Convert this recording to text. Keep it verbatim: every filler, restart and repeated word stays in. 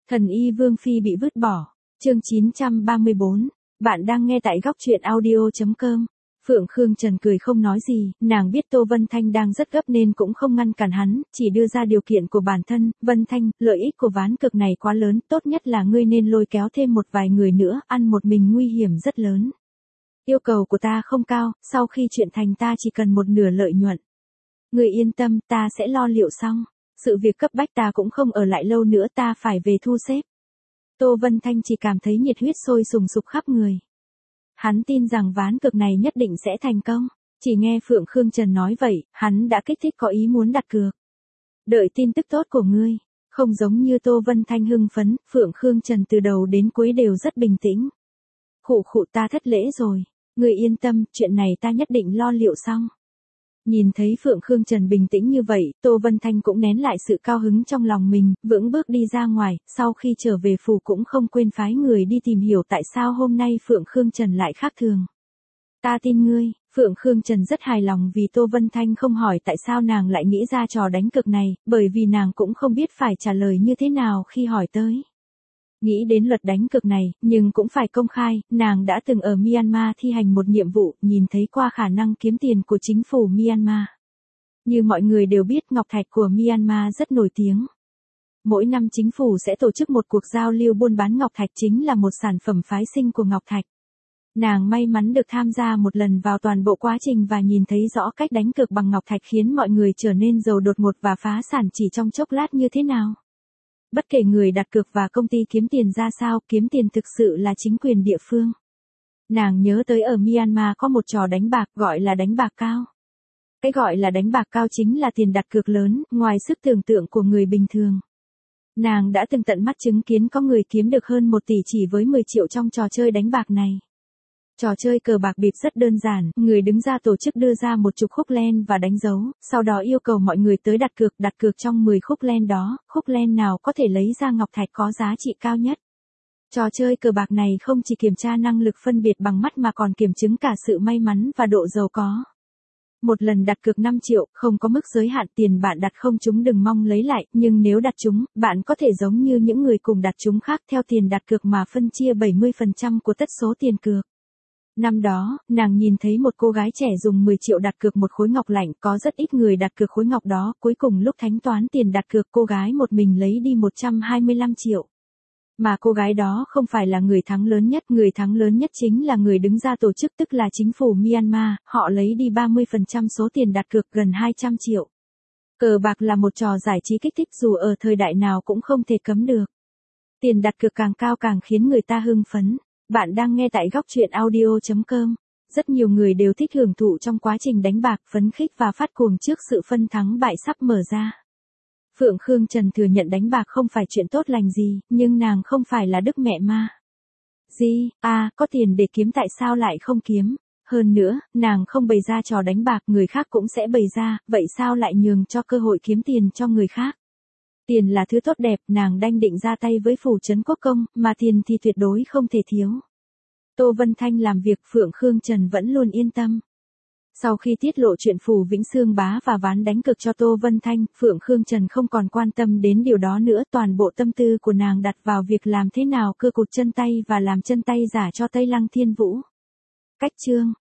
Thần y Vương Phi bị vứt bỏ. Chương chín trăm ba mươi bốn. Bạn đang nghe tại góc truyện audio chấm com. Phượng Khương Trần cười không nói gì, nàng biết Tô Vân Thanh đang rất gấp nên cũng không ngăn cản hắn, chỉ đưa ra điều kiện của bản thân. Vân Thanh, lợi ích của ván cực này quá lớn, tốt nhất là ngươi nên lôi kéo thêm một vài người nữa, ăn một mình nguy hiểm rất lớn. Yêu cầu của ta không cao, sau khi chuyện thành ta chỉ cần một nửa lợi nhuận. Ngươi yên tâm, ta sẽ lo liệu xong. Sự việc cấp bách ta cũng không ở lại lâu nữa, ta phải về thu xếp. Tô Vân Thanh chỉ cảm thấy nhiệt huyết sôi sùng sục khắp người. Hắn tin rằng ván cực này nhất định sẽ thành công. Chỉ nghe Phượng Khương Trần nói vậy, hắn đã kích thích có ý muốn đặt cược. Đợi tin tức tốt của ngươi. Không giống như Tô Vân Thanh hưng phấn, Phượng Khương Trần từ đầu đến cuối đều rất bình tĩnh. Khụ khụ, ta thất lễ rồi. Ngươi yên tâm, chuyện này ta nhất định lo liệu xong. Nhìn thấy Phượng Khương Trần bình tĩnh như vậy, Tô Vân Thanh cũng nén lại sự cao hứng trong lòng mình, vững bước đi ra ngoài, sau khi trở về phủ cũng không quên phái người đi tìm hiểu tại sao hôm nay Phượng Khương Trần lại khác thường. Ta tin ngươi, Phượng Khương Trần rất hài lòng vì Tô Vân Thanh không hỏi tại sao nàng lại nghĩ ra trò đánh cực này, bởi vì nàng cũng không biết phải trả lời như thế nào khi hỏi tới. Nghĩ đến luật đánh cực này, nhưng cũng phải công khai, nàng đã từng ở Myanmar thi hành một nhiệm vụ, nhìn thấy qua khả năng kiếm tiền của chính phủ Myanmar. Như mọi người đều biết, ngọc thạch của Myanmar rất nổi tiếng. Mỗi năm chính phủ sẽ tổ chức một cuộc giao lưu buôn bán ngọc thạch, chính là một sản phẩm phái sinh của ngọc thạch. Nàng may mắn được tham gia một lần vào toàn bộ quá trình và nhìn thấy rõ cách đánh cược bằng ngọc thạch khiến mọi người trở nên giàu đột ngột và phá sản chỉ trong chốc lát như thế nào. Bất kể người đặt cược và công ty kiếm tiền ra sao, kiếm tiền thực sự là chính quyền địa phương. Nàng nhớ tới ở Myanmar có một trò đánh bạc gọi là đánh bạc cao. Cái gọi là đánh bạc cao chính là tiền đặt cược lớn, ngoài sức tưởng tượng của người bình thường. Nàng đã từng tận mắt chứng kiến có người kiếm được hơn một tỷ chỉ với mười triệu trong trò chơi đánh bạc này. Trò chơi cờ bạc bịp rất đơn giản, người đứng ra tổ chức đưa ra một chục khúc len và đánh dấu, sau đó yêu cầu mọi người tới đặt cược, đặt cược trong mười khúc len đó, khúc len nào có thể lấy ra ngọc thạch có giá trị cao nhất. Trò chơi cờ bạc này không chỉ kiểm tra năng lực phân biệt bằng mắt mà còn kiểm chứng cả sự may mắn và độ giàu có. Một lần đặt cược năm triệu, không có mức giới hạn, tiền bạn đặt không trúng đừng mong lấy lại, nhưng nếu đặt trúng, bạn có thể giống như những người cùng đặt trúng khác theo tiền đặt cược mà phân chia bảy mươi phần trăm của tất số tiền cược. Năm đó, nàng nhìn thấy một cô gái trẻ dùng mười triệu đặt cược một khối ngọc lạnh, có rất ít người đặt cược khối ngọc đó, cuối cùng lúc thanh toán tiền đặt cược cô gái một mình lấy đi một trăm hai mươi lăm triệu. Mà cô gái đó không phải là người thắng lớn nhất, người thắng lớn nhất chính là người đứng ra tổ chức, tức là chính phủ Myanmar, họ lấy đi ba mươi phần trăm số tiền đặt cược, gần hai trăm triệu. Cờ bạc là một trò giải trí kích thích dù ở thời đại nào cũng không thể cấm được. Tiền đặt cược càng cao càng khiến người ta hưng phấn. Bạn đang nghe tại góc truyện audio chấm com. Rất nhiều người đều thích hưởng thụ trong quá trình đánh bạc, phấn khích và phát cuồng trước sự phân thắng bại sắp mở ra. Phượng Khương Trần thừa nhận đánh bạc không phải chuyện tốt lành gì, nhưng nàng không phải là đức mẹ ma. Gì, à, có tiền để kiếm tại sao lại không kiếm? Hơn nữa, nàng không bày ra trò đánh bạc, người khác cũng sẽ bày ra, vậy sao lại nhường cho cơ hội kiếm tiền cho người khác? Tiền là thứ tốt đẹp, nàng đanh định ra tay với phủ trấn quốc công, mà tiền thì tuyệt đối không thể thiếu. Tô Vân Thanh làm việc, Phượng Khương Trần vẫn luôn yên tâm. Sau khi tiết lộ chuyện phủ Vĩnh Xương Bá và ván đánh cực cho Tô Vân Thanh, Phượng Khương Trần không còn quan tâm đến điều đó nữa, toàn bộ tâm tư của nàng đặt vào việc làm thế nào cơ cụt chân tay và làm chân tay giả cho Tây Lăng Thiên Vũ. Cách chương